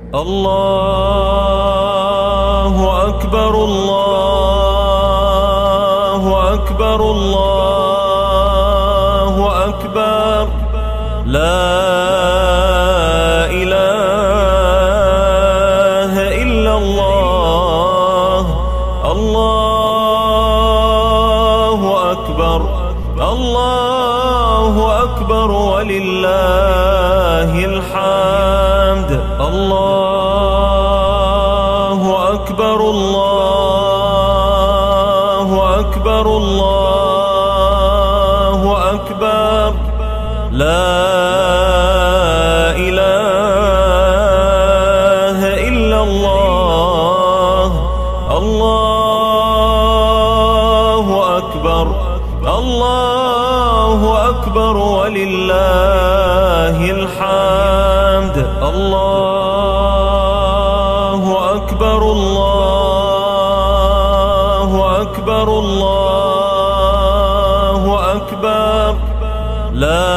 الله أكبر الله أكبر الله أكبر لا إله إلا الله الله أكبر الله أكبر ولله الحمد الله أكبر الله أكبر الله أكبر لا إله إلا الله الله أكبر الله أكبر ولله الحمد الله أكبر الله أكبر الله أكبر لا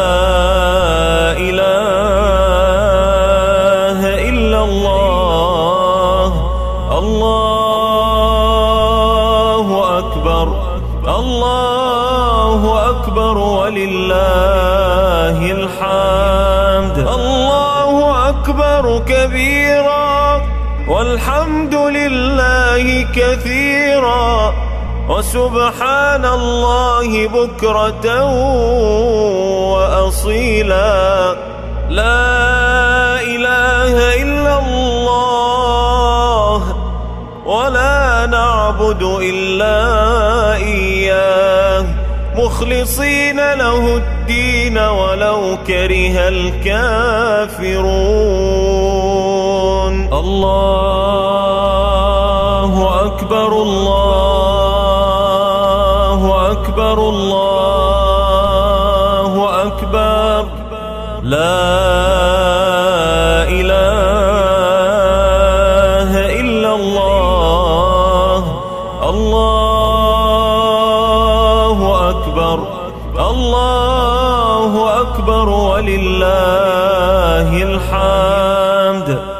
إله إلا الله الله أكبر الله أكبر ولله الحمد الله أكبر كبيرا والحمد لله كثيرا وسبحان الله بكرة وأصيلا لا إله إلا الله ولا نعبد إلا إياه مخلصين له الدين ولو كره الكافرون الله أكبر الله أكبر الله أكبر لا إله إلا الله الله أكبر الله أكبر ولله الحمد